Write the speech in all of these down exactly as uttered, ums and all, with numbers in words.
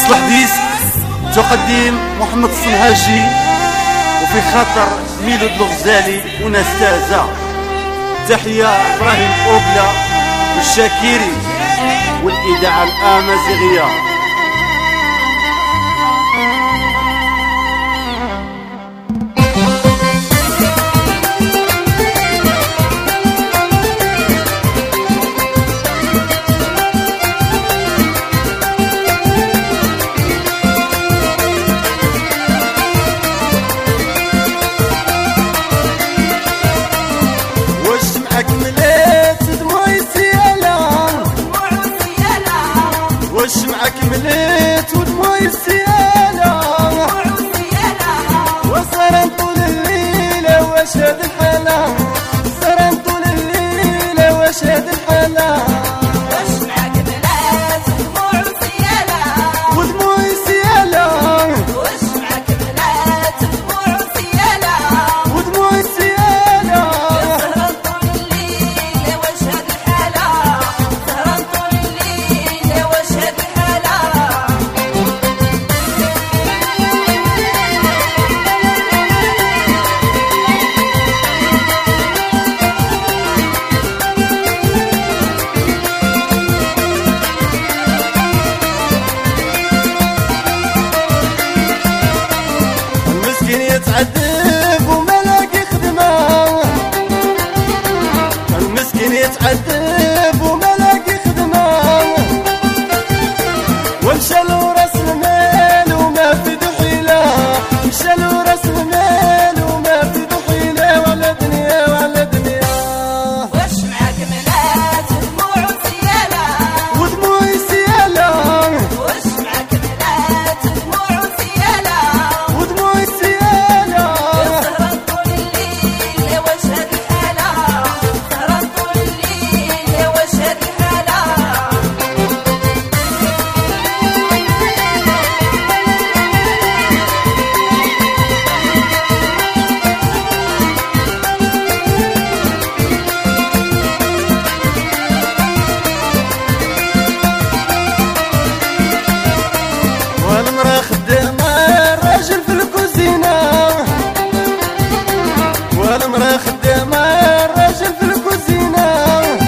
وصل حديث تقديم محمد الصنهاجي وفي خاطر ميلود الغزالي وناس تازة. تحية إبراهيم أوبلا والشاكيري والإذاعة الأمازيغية. وشمعك مليت ودموعي السيالة وسهران طول الليلة واشهد الحالة سهران طول الليلة واشهد الحالة وشمعك مليت ودموعي السيالة ودموعي السيالة وشمعك مليت ودموعي السيالة ودموعي السيالة سهران طول الليلة واشهد الحالة سهران طول الليلة واشهد يتعذب وما لاقي خدمة المسكين يتعذب وما لاقي خدمة ومشالو راس المال وما في ذو حيلة مشالو راس المال وما في ذو حيلة ولا دنيا ولا دنيا. وشمعك ملات ودموع السيالة ودموع السيالة وشمعك ملات ودموع السيالة ودموع السيالة سهران طول الليل واشهد الحالة سهران طول الليل واشهد الحالة. والمرأة خدامة الراجل في الكوزينة والمرأة خدامة الراجل في الكوزينة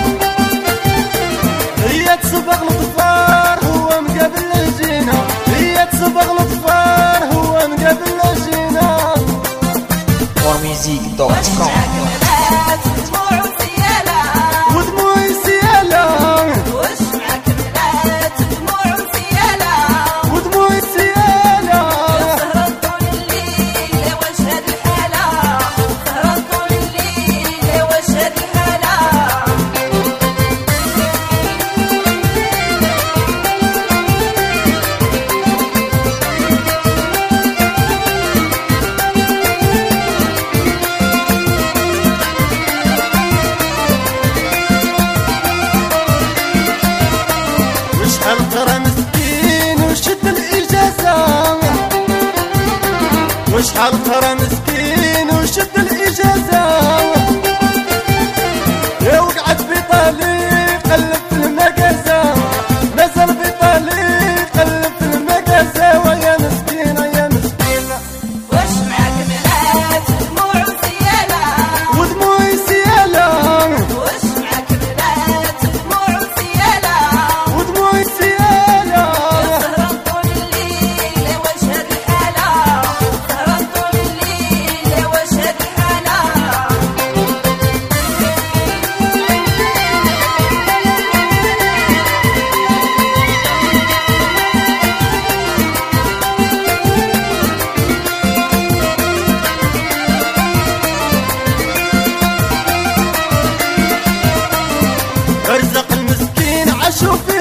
هي تصبغ الظفار هو مقابل العجينة هي تصبغ الظفار هو مقابل العجينة. Warmusic دوت كوم. وشمعك ملات ودموع السيالة ودموع السيالة وشمعك ملات ودموع السيالة ودموع السيالة سهران طول الليل واشهد الحالة سهران طول الليل واشهد الحالة. وشحال ترى مسكين وشد الإجازة وشحال ترى مسكين وشد الإجازة يا وقعت في طالي قلب في المقازة مازال في طالي قلب في المقازة ويا مسكينة يا مسكينة. وشمعك ملات ودموع السيالة ودموع السيالة وشمعك ملات ودموع السيالة ودموع السيالة سهران طول الليل واشهد الحالة سهران طول الليل واشهد الحالة. ارزق المسكين عاشوا في